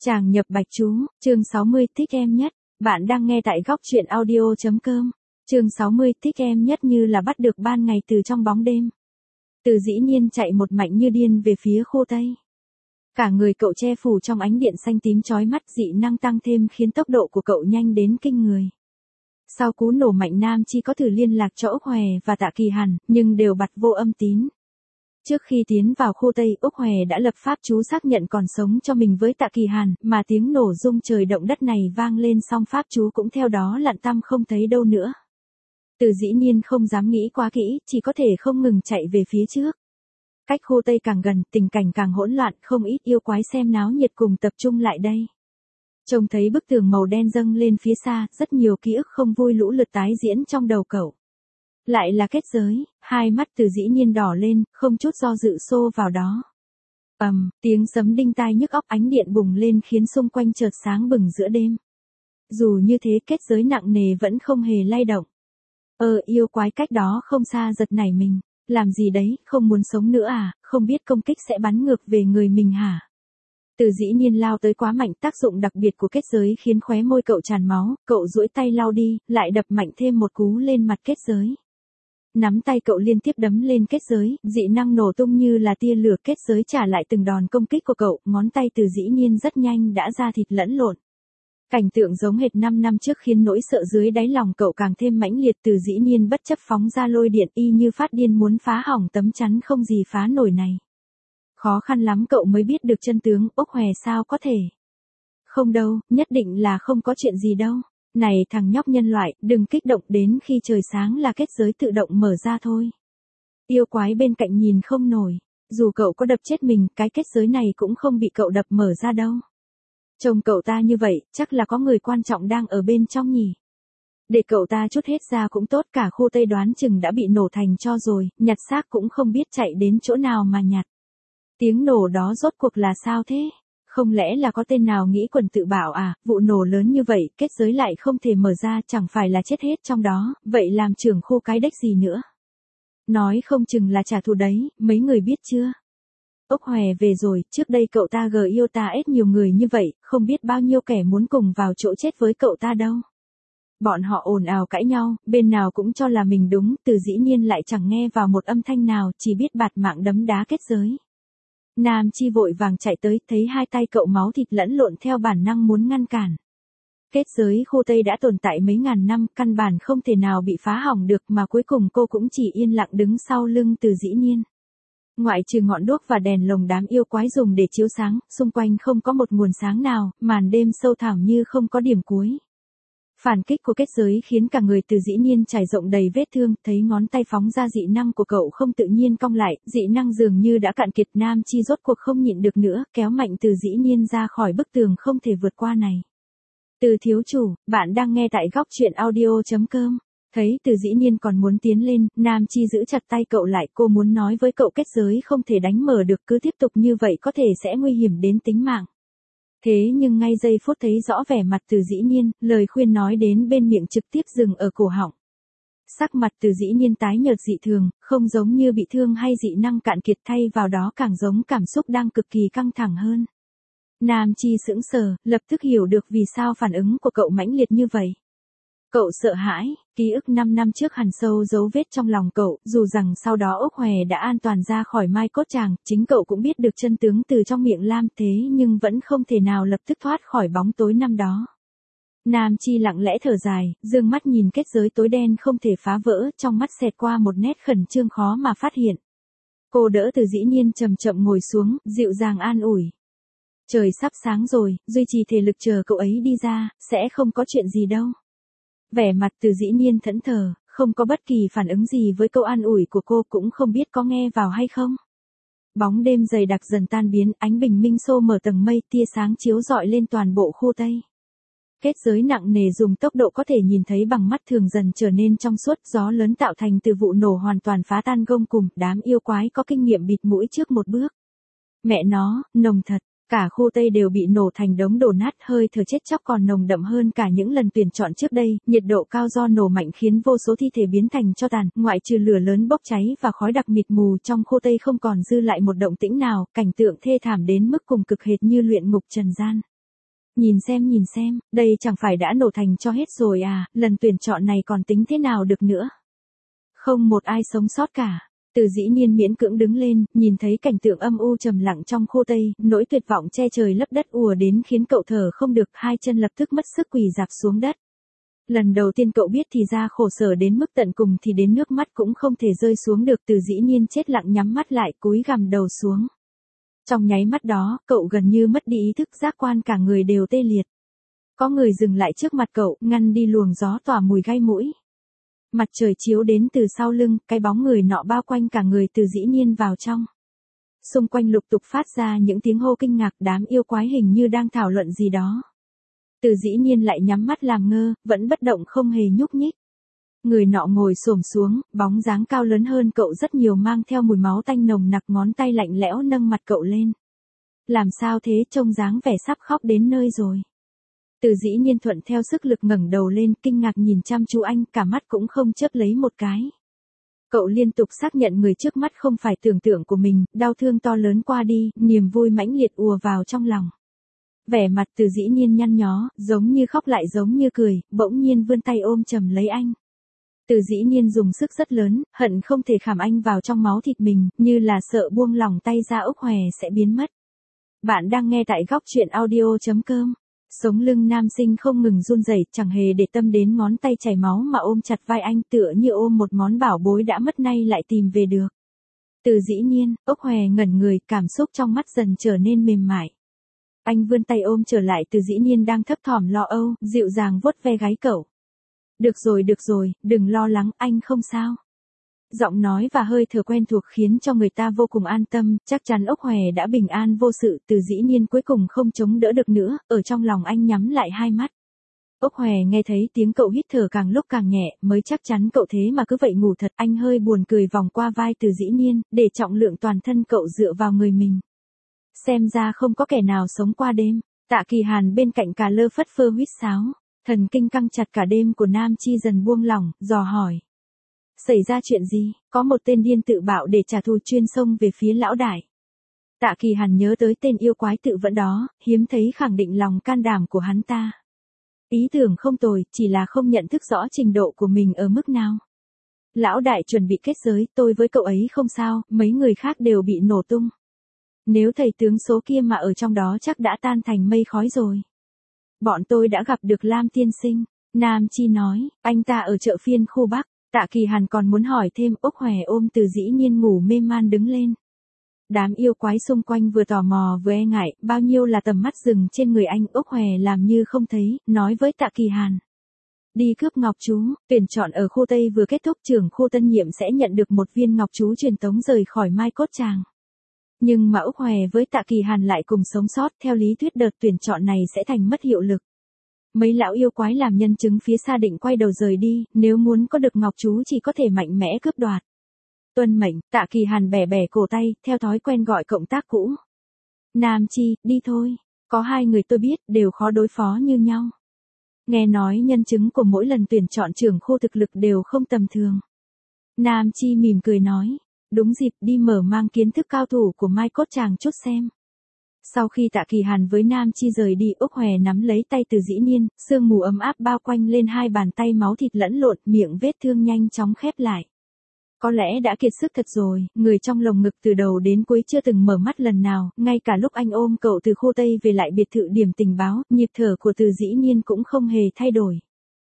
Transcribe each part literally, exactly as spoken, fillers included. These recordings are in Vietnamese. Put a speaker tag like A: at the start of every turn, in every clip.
A: Chàng nhập bạch chú, chương sáu mươi thích em nhất. Bạn đang nghe tại góc truyện audio.com. Chương sáu mươi thích em nhất như là bắt được ban ngày từ trong bóng đêm. Từ dĩ nhiên chạy một mạch như điên về phía khu Tây. Cả người cậu che phủ trong ánh điện xanh tím chói mắt, dị năng tăng thêm khiến tốc độ của cậu nhanh đến kinh người. Sau cú nổ mạnh, Nam Chi có thử liên lạc cho Úc Hòe và Tạ Kỳ Hàn, nhưng đều bặt vô âm tín. Trước khi tiến vào khu Tây, Úc Hòe đã lập pháp chú xác nhận còn sống cho mình với Tạ Kỳ Hàn, mà tiếng nổ rung trời động đất này vang lên xong pháp chú cũng theo đó lặn tăm không thấy đâu nữa. Từ dĩ nhiên không dám nghĩ quá kỹ, chỉ có thể không ngừng chạy về phía trước. Cách khu Tây càng gần, tình cảnh càng hỗn loạn, không ít yêu quái xem náo nhiệt cùng tập trung lại đây. Trông thấy bức tường màu đen dâng lên phía xa, rất nhiều ký ức không vui lũ lượt tái diễn trong đầu cậu. Lại là kết giới, hai mắt Từ dĩ nhiên đỏ lên, không chút do dự xô vào đó. Ầm, um, tiếng sấm đinh tai nhức óc, ánh điện bùng lên khiến xung quanh chợt sáng bừng giữa đêm. Dù như thế kết giới nặng nề vẫn không hề lay động. Ờ yêu quái cách đó không xa giật nảy mình, làm gì đấy, không muốn sống nữa à, không biết công kích sẽ bắn ngược về người mình hả? Từ dĩ nhiên lao tới quá mạnh, tác dụng đặc biệt của kết giới khiến khóe môi cậu tràn máu, cậu duỗi tay lau đi, lại đập mạnh thêm một cú lên mặt kết giới. Nắm tay cậu liên tiếp đấm lên kết giới, dị năng nổ tung như là tia lửa, kết giới trả lại từng đòn công kích của cậu, ngón tay Từ dĩ nhiên rất nhanh đã ra thịt lẫn lộn. Cảnh tượng giống hệt năm năm trước khiến nỗi sợ dưới đáy lòng cậu càng thêm mãnh liệt. Từ dĩ nhiên bất chấp phóng ra lôi điện, y như phát điên muốn phá hỏng tấm chắn không gì phá nổi này. Khó khăn lắm cậu mới biết được chân tướng. Úc Hòe sao có thể? Không đâu, nhất định là không có chuyện gì đâu. Này thằng nhóc nhân loại, đừng kích động, đến khi trời sáng là kết giới tự động mở ra thôi. Yêu quái bên cạnh nhìn không nổi, dù cậu có đập chết mình, cái kết giới này cũng không bị cậu đập mở ra đâu. Trông cậu ta như vậy, chắc là có người quan trọng đang ở bên trong nhỉ. Để cậu ta chút hết ra cũng tốt, cả khu Tây đoán chừng đã bị nổ thành tro rồi, nhặt xác cũng không biết chạy đến chỗ nào mà nhặt. Tiếng nổ đó rốt cuộc là sao thế? Không lẽ là có tên nào nghĩ quần tự bảo à, vụ nổ lớn như vậy, kết giới lại không thể mở ra, chẳng phải là chết hết trong đó, vậy làm trưởng khu cái đếch gì nữa? Nói không chừng là trả thù đấy, mấy người biết chưa? Úc Hòe về rồi, trước đây cậu ta gờ yêu ta ết nhiều người như vậy, không biết bao nhiêu kẻ muốn cùng vào chỗ chết với cậu ta đâu. Bọn họ ồn ào cãi nhau, bên nào cũng cho là mình đúng, Từ dĩ nhiên lại chẳng nghe vào một âm thanh nào, chỉ biết bạt mạng đấm đá kết giới. Nam Chi vội vàng chạy tới, thấy hai tay cậu máu thịt lẫn lộn, theo bản năng muốn ngăn cản. Kết giới khu Tây đã tồn tại mấy ngàn năm, căn bản không thể nào bị phá hỏng được, mà cuối cùng cô cũng chỉ yên lặng đứng sau lưng Từ dĩ nhiên. Ngoại trừ ngọn đuốc và đèn lồng đám yêu quái dùng để chiếu sáng, xung quanh không có một nguồn sáng nào, màn đêm sâu thẳm như không có điểm cuối. Phản kích của kết giới khiến cả người Từ dĩ nhiên trải rộng đầy vết thương, thấy ngón tay phóng ra dị năng của cậu không tự nhiên cong lại, dị năng dường như đã cạn kiệt. Nam Chi rốt cuộc không nhịn được nữa, kéo mạnh Từ dĩ nhiên ra khỏi bức tường không thể vượt qua này. Từ thiếu chủ, bạn đang nghe tại góc truyện audio.com. Thấy Từ dĩ nhiên còn muốn tiến lên, Nam Chi giữ chặt tay cậu lại, cô muốn nói với cậu kết giới không thể đánh mở được, cứ tiếp tục như vậy có thể sẽ nguy hiểm đến tính mạng. Thế nhưng ngay giây phút thấy rõ vẻ mặt Từ dĩ nhiên, lời khuyên nói đến bên miệng trực tiếp dừng ở cổ họng. Sắc mặt Từ dĩ nhiên tái nhợt dị thường, không giống như bị thương hay dị năng cạn kiệt, thay vào đó càng giống cảm xúc đang cực kỳ căng thẳng hơn. Nam Chi sững sờ, lập tức hiểu được vì sao phản ứng của cậu mãnh liệt như vậy. Cậu sợ hãi, ký ức năm năm trước hằn sâu dấu vết trong lòng cậu, dù rằng sau đó Úc Hòe đã an toàn ra khỏi mai cốt tràng, chính cậu cũng biết được chân tướng từ trong miệng Lam, thế nhưng vẫn không thể nào lập tức thoát khỏi bóng tối năm đó. Nam Chi lặng lẽ thở dài, dương mắt nhìn kết giới tối đen không thể phá vỡ, trong mắt xẹt qua một nét khẩn trương khó mà phát hiện. Cô đỡ Từ dĩ nhiên chậm chậm ngồi xuống, dịu dàng an ủi. Trời sắp sáng rồi, duy trì thể lực chờ cậu ấy đi ra, sẽ không có chuyện gì đâu. Vẻ mặt Từ dĩ nhiên thẫn thờ, không có bất kỳ phản ứng gì với câu an ủi của cô, cũng không biết có nghe vào hay không. Bóng đêm dày đặc dần tan biến, ánh bình minh xô mở tầng mây, tia sáng chiếu rọi lên toàn bộ khu Tây. Kết giới nặng nề dùng tốc độ có thể nhìn thấy bằng mắt thường dần trở nên trong suốt, gió lớn tạo thành từ vụ nổ hoàn toàn phá tan gông cùm, đám yêu quái có kinh nghiệm bịt mũi trước một bước. Mẹ nó, nồng thật. Cả khu Tây đều bị nổ thành đống đổ nát, hơi thở chết chóc còn nồng đậm hơn cả những lần tuyển chọn trước đây, nhiệt độ cao do nổ mạnh khiến vô số thi thể biến thành tro tàn, ngoại trừ lửa lớn bốc cháy và khói đặc mịt mù, trong khu Tây không còn dư lại một động tĩnh nào, cảnh tượng thê thảm đến mức cùng cực hệt như luyện ngục trần gian. Nhìn xem nhìn xem, đây chẳng phải đã nổ thành cho hết rồi à, lần tuyển chọn này còn tính thế nào được nữa. Không một ai sống sót cả. Từ dĩ nhiên miễn cưỡng đứng lên, nhìn thấy cảnh tượng âm u trầm lặng trong khu Tây, nỗi tuyệt vọng che trời lấp đất ùa đến khiến cậu thở không được, hai chân lập tức mất sức quỳ rạp xuống đất. Lần đầu tiên cậu biết thì ra khổ sở đến mức tận cùng thì đến nước mắt cũng không thể rơi xuống được. Từ dĩ nhiên chết lặng nhắm mắt lại, cúi gằm đầu xuống. Trong nháy mắt đó, cậu gần như mất đi ý thức, giác quan cả người đều tê liệt. Có người dừng lại trước mặt cậu, ngăn đi luồng gió tỏa mùi gai mũi. Mặt trời chiếu đến từ sau lưng, cái bóng người nọ bao quanh cả người Từ dĩ nhiên vào trong. Xung quanh lục tục phát ra những tiếng hô kinh ngạc, đám yêu quái hình như đang thảo luận gì đó. Từ dĩ nhiên lại nhắm mắt làm ngơ, vẫn bất động không hề nhúc nhích. Người nọ ngồi xổm xuống, bóng dáng cao lớn hơn cậu rất nhiều, mang theo mùi máu tanh nồng nặc, ngón tay lạnh lẽo nâng mặt cậu lên. Làm sao thế, trông dáng vẻ sắp khóc đến nơi rồi. Từ dĩ nhiên thuận theo sức lực ngẩng đầu lên, kinh ngạc nhìn chăm chú anh, cả mắt cũng không chớp lấy một cái. Cậu liên tục xác nhận người trước mắt không phải tưởng tượng của mình, đau thương to lớn qua đi, niềm vui mãnh liệt ùa vào trong lòng. Vẻ mặt Từ dĩ nhiên nhăn nhó, giống như khóc lại giống như cười, bỗng nhiên vươn tay ôm chầm lấy anh. Từ dĩ nhiên dùng sức rất lớn, hận không thể khảm anh vào trong máu thịt mình, như là sợ buông lỏng tay ra Úc Hòe sẽ biến mất. Bạn đang nghe tại góc truyện audio chấm com. Sống lưng nam sinh không ngừng run rẩy, chẳng hề để tâm đến ngón tay chảy máu mà ôm chặt vai anh, tựa như ôm một món bảo bối đã mất nay lại tìm về được. Từ dĩ nhiên, Úc Hòe ngẩn người, cảm xúc trong mắt dần trở nên mềm mại. Anh vươn tay ôm trở lại Từ dĩ nhiên đang thấp thỏm lo âu, dịu dàng vuốt ve gáy cậu. Được rồi được rồi, đừng lo lắng, anh không sao. Giọng nói và hơi thở quen thuộc khiến cho người ta vô cùng an tâm, chắc chắn Úc Hòe đã bình an vô sự. Từ dĩ nhiên cuối cùng không chống đỡ được nữa, ở trong lòng anh nhắm lại hai mắt. Úc Hòe nghe thấy tiếng cậu hít thở càng lúc càng nhẹ, mới chắc chắn cậu thế mà cứ vậy ngủ thật. Anh hơi buồn cười vòng qua vai Từ dĩ nhiên, để trọng lượng toàn thân cậu dựa vào người mình. Xem ra không có kẻ nào sống qua đêm. Tạ Kỳ Hàn bên cạnh cà lơ phất phơ huýt sáo. Thần kinh căng chặt cả đêm của Nam Chi dần buông lỏng, dò hỏi. Xảy ra chuyện gì, có một tên điên tự bạo để trả thù chuyên xông về phía lão đại. Tạ Kỳ Hàn nhớ tới tên yêu quái tự vẫn đó, hiếm thấy khẳng định lòng can đảm của hắn ta. Ý tưởng không tồi, chỉ là không nhận thức rõ trình độ của mình ở mức nào. Lão đại chuẩn bị kết giới, tôi với cậu ấy không sao, mấy người khác đều bị nổ tung. Nếu thầy tướng số kia mà ở trong đó chắc đã tan thành mây khói rồi. Bọn tôi đã gặp được Lam tiên sinh, Nam Chi nói, anh ta ở chợ phiên khu Bắc. Tạ Kỳ Hàn còn muốn hỏi thêm, Úc Hòe ôm Từ dĩ nhiên ngủ mê man đứng lên. Đám yêu quái xung quanh vừa tò mò vừa e ngại, bao nhiêu là tầm mắt dừng trên người anh. Úc Hòe làm như không thấy, nói với Tạ Kỳ Hàn. Đi cướp ngọc chú, tuyển chọn ở khu Tây vừa kết thúc, trưởng khu tân nhiệm sẽ nhận được một viên ngọc chú truyền tống rời khỏi Mai Cốt Tràng. Nhưng mà Úc Hòe với Tạ Kỳ Hàn lại cùng sống sót, theo lý thuyết đợt tuyển chọn này sẽ thành mất hiệu lực. Mấy lão yêu quái làm nhân chứng phía xa định quay đầu rời đi, nếu muốn có được ngọc chú chỉ có thể mạnh mẽ cướp đoạt. Tuân mệnh, Tạ Kỳ Hàn bẻ bẻ cổ tay, theo thói quen gọi cộng tác cũ. Nam Chi, đi thôi, có hai người tôi biết, đều khó đối phó như nhau. Nghe nói nhân chứng của mỗi lần tuyển chọn trưởng khu thực lực đều không tầm thường. Nam Chi mỉm cười nói, đúng dịp đi mở mang kiến thức cao thủ của Mai Cốt Tràng chút xem. Sau khi Tạ Kỳ Hàn với Nam Chi rời đi, Úc Hòe nắm lấy tay Từ dĩ nhiên, sương mù ấm áp bao quanh lên hai bàn tay, máu thịt lẫn lộn, miệng vết thương nhanh chóng khép lại. Có lẽ đã kiệt sức thật rồi, người trong lồng ngực từ đầu đến cuối chưa từng mở mắt lần nào, ngay cả lúc anh ôm cậu từ khu Tây về lại biệt thự điểm tình báo, nhịp thở của Từ dĩ nhiên cũng không hề thay đổi.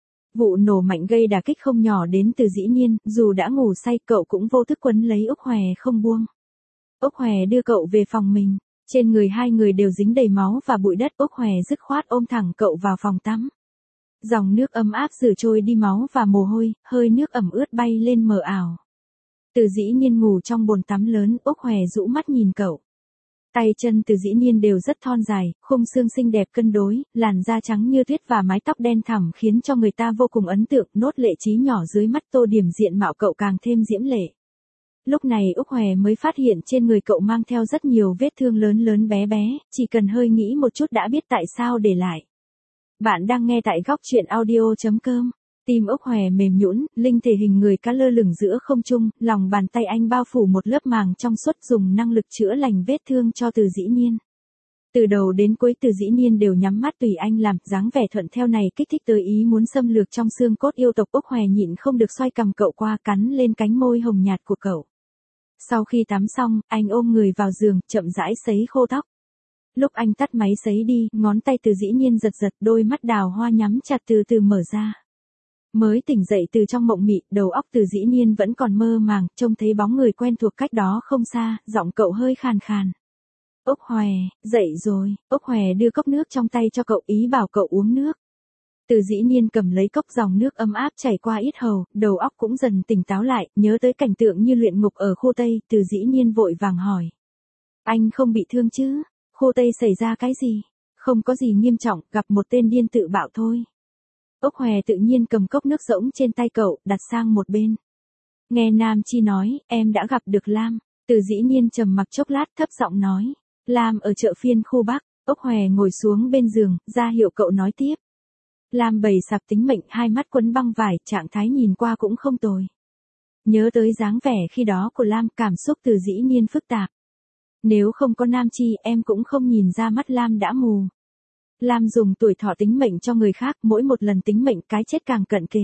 A: Vụ nổ mạnh gây đả kích không nhỏ đến Từ dĩ nhiên, dù đã ngủ say cậu cũng vô thức quấn lấy Úc Hòe không buông. Úc Hòe đưa cậu về phòng mình. Trên người hai người đều dính đầy máu và bụi đất. Úc Hòe dứt khoát ôm thẳng cậu vào phòng tắm. Dòng nước ấm áp rửa trôi đi máu và mồ hôi, hơi nước ẩm ướt bay lên mờ ảo. Từ dĩ nhiên ngủ trong bồn tắm lớn, Úc Hòe rũ mắt nhìn cậu. Tay chân Từ dĩ nhiên đều rất thon dài, khung xương xinh đẹp cân đối, làn da trắng như tuyết và mái tóc đen thẳm khiến cho người ta vô cùng ấn tượng. Nốt lệ trí nhỏ dưới mắt tô điểm diện mạo cậu càng thêm diễm lệ. Lúc này Úc Hòe mới phát hiện trên người cậu mang theo rất nhiều vết thương lớn lớn bé bé, chỉ cần hơi nghĩ một chút đã biết tại sao để lại. Bạn đang nghe tại góc truyện audio chấm com. Tim Úc Hòe mềm nhũn, linh thể hình người cá lơ lửng giữa không trung, lòng bàn tay anh bao phủ một lớp màng trong suốt, dùng năng lực chữa lành vết thương cho Từ dĩ nhiên. Từ đầu đến cuối Từ Dĩ Nhiên đều nhắm mắt tùy anh làm, dáng vẻ thuận theo này kích thích tới ý muốn xâm lược trong xương cốt yêu tộc. Úc Hòe nhịn không được xoay cằm cậu qua, cắn lên cánh môi hồng nhạt của cậu. Sau khi tắm xong, anh ôm người vào giường, chậm rãi sấy khô tóc. Lúc anh tắt máy sấy đi, ngón tay Từ Dĩ Nhiên giật giật, đôi mắt đào hoa nhắm chặt từ từ mở ra. Mới tỉnh dậy từ trong mộng mị, đầu óc Từ Dĩ Nhiên vẫn còn mơ màng, trông thấy bóng người quen thuộc cách đó không xa, giọng cậu hơi khàn khàn. Úc Hòe, dậy rồi. Úc Hòe đưa cốc nước trong tay cho cậu, ý bảo cậu uống nước. Từ Dĩ Nhiên cầm lấy cốc, dòng nước ấm áp chảy qua yết hầu, đầu óc cũng dần tỉnh táo lại, nhớ tới cảnh tượng như luyện ngục ở khu Tây, Từ Dĩ Nhiên vội vàng hỏi. Anh không bị thương chứ? Khu Tây xảy ra cái gì? Không có gì nghiêm trọng, gặp một tên điên tự bạo thôi. Úc Hòe tự nhiên cầm cốc nước rỗng trên tay cậu, đặt sang một bên. Nghe Nam Chi nói, em đã gặp được Lam. Từ Dĩ Nhiên trầm mặc chốc lát, thấp giọng nói. Lam ở chợ phiên khu Bắc. Úc Hòe ngồi xuống bên giường, ra hiệu cậu nói tiếp. Lam bầy sạp tính mệnh, hai mắt quấn băng vải, trạng thái nhìn qua cũng không tồi. Nhớ tới dáng vẻ khi đó của Lam, cảm xúc Từ Dĩ Nhiên phức tạp. Nếu không có Nam Chi, em cũng không nhìn ra mắt Lam đã mù. Lam dùng tuổi thọ tính mệnh cho người khác, mỗi một lần tính mệnh cái chết càng cận kề.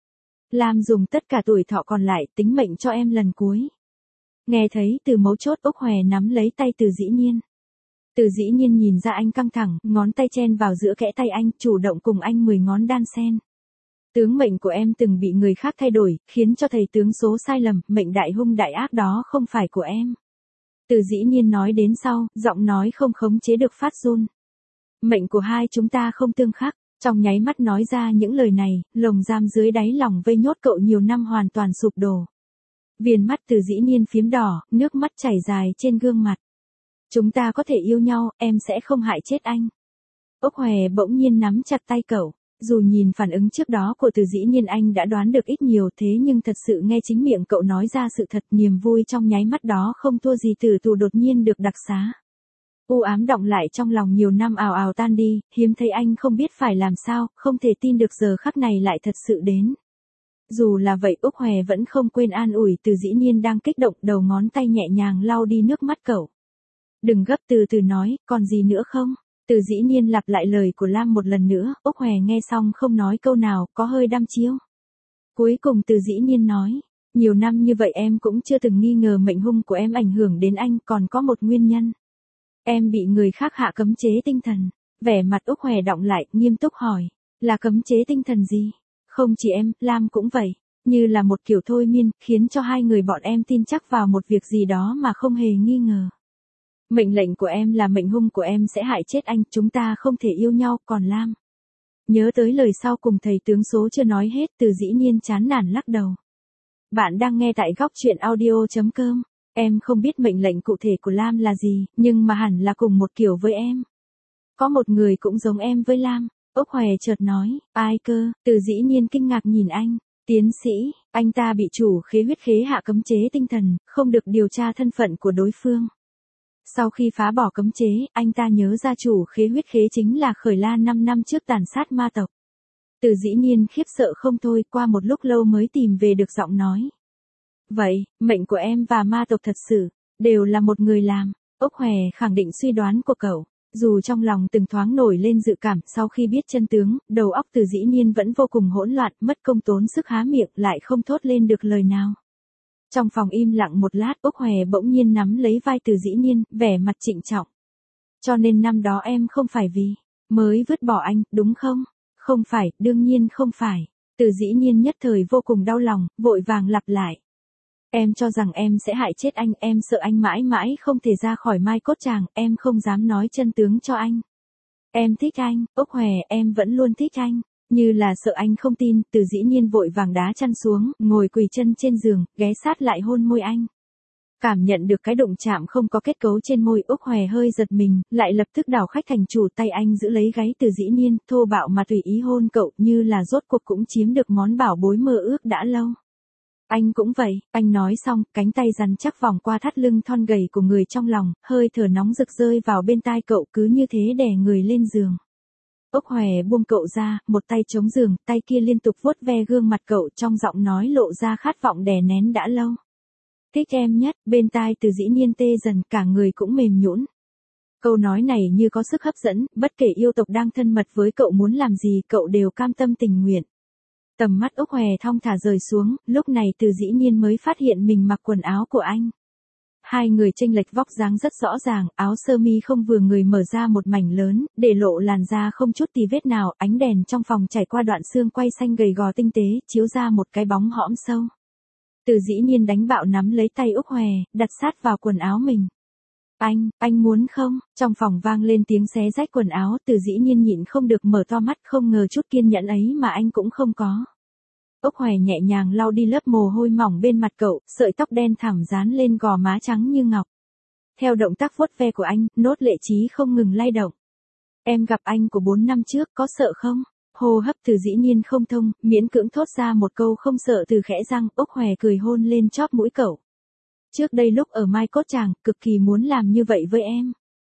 A: Lam dùng tất cả tuổi thọ còn lại tính mệnh cho em lần cuối. Nghe thấy từ mấu chốt, Úc Hòe nắm lấy tay Từ Dĩ Nhiên. Từ Dĩ Nhiên nhìn ra anh căng thẳng, ngón tay chen vào giữa kẽ tay anh, chủ động cùng anh mười ngón đan sen. Tướng mệnh của em từng bị người khác thay đổi, khiến cho thầy tướng số sai lầm, mệnh đại hung đại ác đó không phải của em. Từ Dĩ Nhiên nói đến sau, giọng nói không khống chế được phát run. Mệnh của hai chúng ta không tương khắc. Trong nháy mắt nói ra những lời này, lồng giam dưới đáy lòng vây nhốt cậu nhiều năm hoàn toàn sụp đổ. Viền mắt Từ Dĩ Nhiên phiếm đỏ, nước mắt chảy dài trên gương mặt. Chúng ta có thể yêu nhau, em sẽ không hại chết anh. Úc Hòe bỗng nhiên nắm chặt tay cậu. Dù nhìn phản ứng trước đó của Từ Dĩ Nhiên anh đã đoán được ít nhiều, thế nhưng thật sự nghe chính miệng cậu nói ra sự thật, niềm vui trong nháy mắt đó không thua gì tử tù đột nhiên được đặc xá. U ám đọng lại trong lòng nhiều năm ào ào tan đi, hiếm thấy anh không biết phải làm sao, không thể tin được giờ khắc này lại thật sự đến. Dù là vậy, Úc Hòe vẫn không quên an ủi Từ Dĩ Nhiên đang kích động, đầu ngón tay nhẹ nhàng lau đi nước mắt cậu. Đừng gấp, từ từ nói, còn gì nữa không? Từ Dĩ Nhiên lặp lại lời của Lam một lần nữa, Úc Hòe nghe xong không nói câu nào, có hơi đăm chiêu. Cuối cùng Từ Dĩ Nhiên nói, nhiều năm như vậy em cũng chưa từng nghi ngờ mệnh hung của em ảnh hưởng đến anh, còn có một nguyên nhân. Em bị người khác hạ cấm chế tinh thần. Vẻ mặt Úc Hòe đọng lại, nghiêm túc hỏi, là cấm chế tinh thần gì? Không chỉ em, Lam cũng vậy. Như là một kiểu thôi miên, khiến cho hai người bọn em tin chắc vào một việc gì đó mà không hề nghi ngờ. Mệnh lệnh của em là mệnh hung của em sẽ hại chết anh, chúng ta không thể yêu nhau, còn Lam. Nhớ tới lời sau cùng thầy tướng số chưa nói hết, Từ Dĩ Nhiên chán nản lắc đầu. Bạn đang nghe tại góc truyện audio chấm com. Em không biết mệnh lệnh cụ thể của Lam là gì, nhưng mà hẳn là cùng một kiểu với em. Có một người cũng giống em với Lam. Úc Hòe chợt nói, ai cơ? Từ Dĩ Nhiên kinh ngạc nhìn anh. Tiến sĩ, anh ta bị chủ khế huyết khế hạ cấm chế tinh thần, không được điều tra thân phận của đối phương. Sau khi phá bỏ cấm chế, anh ta nhớ ra chủ khế huyết khế chính là Khởi La năm năm trước tàn sát ma tộc. Từ Dĩ Nhiên khiếp sợ không thôi, qua một lúc lâu mới tìm về được giọng nói. Vậy, mệnh của em và ma tộc thật sự, đều là một người làm. Úc Hòe khẳng định suy đoán của cậu. Dù trong lòng từng thoáng nổi lên dự cảm, sau khi biết chân tướng, đầu óc Từ Dĩ Nhiên vẫn vô cùng hỗn loạn, mất công tốn sức há miệng, lại không thốt lên được lời nào. Trong phòng im lặng một lát, Úc Hòe bỗng nhiên nắm lấy vai Từ Dĩ Nhiên, vẻ mặt trịnh trọng. Cho nên năm đó em không phải vì mới vứt bỏ anh, đúng không? Không phải, đương nhiên không phải. Từ Dĩ Nhiên nhất thời vô cùng đau lòng, vội vàng lặp lại. Em cho rằng em sẽ hại chết anh, em sợ anh mãi mãi không thể ra khỏi mai cốt chàng, em không dám nói chân tướng cho anh. Em thích anh, Úc Hòe, em vẫn luôn thích anh. Như là sợ anh không tin, Từ Dĩ Nhiên vội vàng đá chăn xuống, ngồi quỳ chân trên giường, ghé sát lại hôn môi anh. Cảm nhận được cái đụng chạm không có kết cấu trên môi, Úc Hòe hơi giật mình, lại lập tức đảo khách thành chủ, tay anh giữ lấy gáy Từ Dĩ Nhiên, thô bạo mà tùy ý hôn cậu, như là rốt cuộc cũng chiếm được món bảo bối mơ ước đã lâu. Anh cũng vậy, anh nói xong, cánh tay rắn chắc vòng qua thắt lưng thon gầy của người trong lòng, hơi thở nóng rực rơi vào bên tai cậu, cứ như thế đè người lên giường. Úc Hòe buông cậu ra, một tay chống giường, tay kia liên tục vuốt ve gương mặt cậu, trong giọng nói lộ ra khát vọng đè nén đã lâu. Thích em nhất, bên tai Từ Dĩ Nhiên tê dần, cả người cũng mềm nhũn. Câu nói này như có sức hấp dẫn, bất kể yêu tộc đang thân mật với cậu muốn làm gì cậu đều cam tâm tình nguyện. Tầm mắt Úc Hòe thong thả rời xuống, lúc này Từ Dĩ Nhiên mới phát hiện mình mặc quần áo của anh. Hai người chênh lệch vóc dáng rất rõ ràng, áo sơ mi không vừa người mở ra một mảnh lớn, để lộ làn da không chút tì vết nào, ánh đèn trong phòng chảy qua đoạn xương quai xanh gầy gò tinh tế, chiếu ra một cái bóng hõm sâu. Từ Dĩ Nhiên đánh bạo nắm lấy tay Úc Hòe, đặt sát vào quần áo mình. Anh, anh muốn không? Trong phòng vang lên tiếng xé rách quần áo, Từ Dĩ Nhiên nhịn không được mở to mắt, không ngờ chút kiên nhẫn ấy mà anh cũng không có. Úc Hòe nhẹ nhàng lau đi lớp mồ hôi mỏng bên mặt cậu, sợi tóc đen thẳm dán lên gò má trắng như ngọc. Theo động tác vuốt ve của anh, nốt lệ trí không ngừng lay động. Em gặp anh của bốn năm trước, có sợ không? Hô hấp Từ Dĩ Nhiên không thông, miễn cưỡng thốt ra một câu không sợ từ khẽ răng. Úc Hòe cười hôn lên chóp mũi cậu. Trước đây lúc ở Mai Cốt Tràng, cực kỳ muốn làm như vậy với em.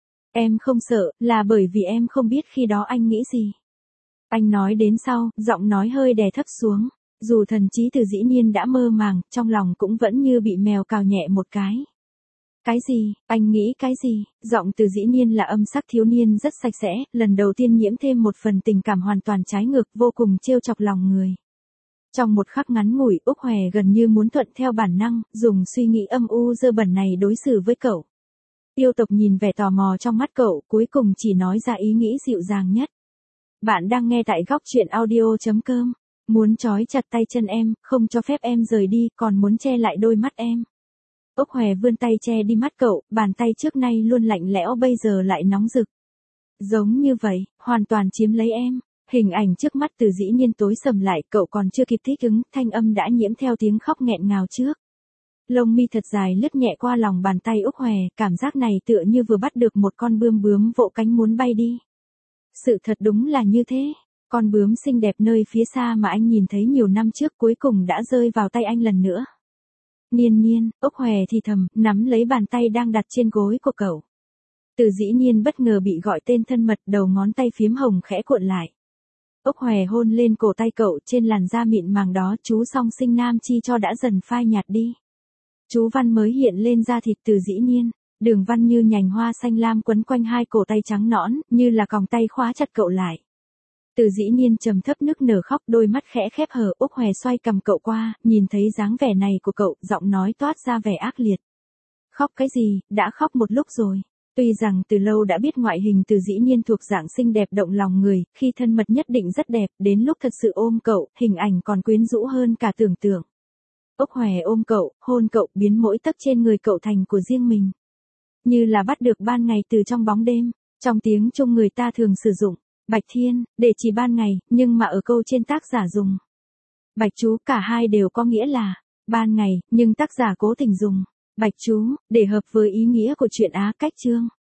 A: Em không sợ, là bởi vì em không biết khi đó anh nghĩ gì. Anh nói đến sau, giọng nói hơi đè thấp xuống. Dù thần trí Từ Dĩ Nhiên đã mơ màng, trong lòng cũng vẫn như bị mèo cào nhẹ một cái. Cái gì, anh nghĩ cái gì? Giọng Từ Dĩ Nhiên là âm sắc thiếu niên rất sạch sẽ, lần đầu tiên nhiễm thêm một phần tình cảm hoàn toàn trái ngược, vô cùng trêu chọc lòng người. Trong một khắc ngắn ngủi, Úc Hòe gần như muốn thuận theo bản năng, dùng suy nghĩ âm u dơ bẩn này đối xử với cậu. Yêu tộc nhìn vẻ tò mò trong mắt cậu, cuối cùng chỉ nói ra ý nghĩ dịu dàng nhất. Bạn đang nghe tại góc truyện audio chấm com. Muốn trói chặt tay chân em, không cho phép em rời đi, còn muốn che lại đôi mắt em. Úc Hòe vươn tay che đi mắt cậu, bàn tay trước nay luôn lạnh lẽo bây giờ lại nóng rực. Giống như vậy, hoàn toàn chiếm lấy em. Hình ảnh trước mắt Từ Dĩ Nhiên tối sầm lại, cậu còn chưa kịp thích ứng, thanh âm đã nhiễm theo tiếng khóc nghẹn ngào trước. Lông mi thật dài lướt nhẹ qua lòng bàn tay Úc Hòe, cảm giác này tựa như vừa bắt được một con bươm bướm vỗ cánh muốn bay đi. Sự thật đúng là như thế. Con bướm xinh đẹp nơi phía xa mà anh nhìn thấy nhiều năm trước cuối cùng đã rơi vào tay anh lần nữa. Nhiên Nhiên, Úc Hòe thì thầm, nắm lấy bàn tay đang đặt trên gối của cậu. Từ Dĩ Nhiên bất ngờ bị gọi tên thân mật, đầu ngón tay phím hồng khẽ cuộn lại. Úc Hòe hôn lên cổ tay cậu, trên làn da mịn màng đó chú song sinh nam chi cho đã dần phai nhạt đi. Chú văn mới hiện lên da thịt Từ Dĩ Nhiên, đường văn như nhành hoa xanh lam quấn quanh hai cổ tay trắng nõn, như là còng tay khóa chặt cậu lại. Từ Dĩ Nhiên trầm thấp nức nở khóc, đôi mắt khẽ khép hờ. Úc Hòe xoay cầm cậu qua, nhìn thấy dáng vẻ này của cậu, giọng nói toát ra vẻ ác liệt. Khóc cái gì, đã khóc một lúc rồi. Tuy rằng từ lâu đã biết ngoại hình Từ Dĩ Nhiên thuộc dạng xinh đẹp động lòng người, khi thân mật nhất định rất đẹp, đến lúc thật sự ôm cậu, hình ảnh còn quyến rũ hơn cả tưởng tượng. Úc Hòe ôm cậu, hôn cậu, biến mỗi tấc trên người cậu thành của riêng mình. Như là bắt được ban ngày từ trong bóng đêm, trong tiếng Trung người ta thường sử dụng. Bạch thiên, để chỉ ban ngày, nhưng mà ở câu trên tác giả dùng bạch chú, cả hai đều có nghĩa là ban ngày, nhưng tác giả cố tình dùng bạch chú để hợp với ý nghĩa của truyện Á Cách Chương.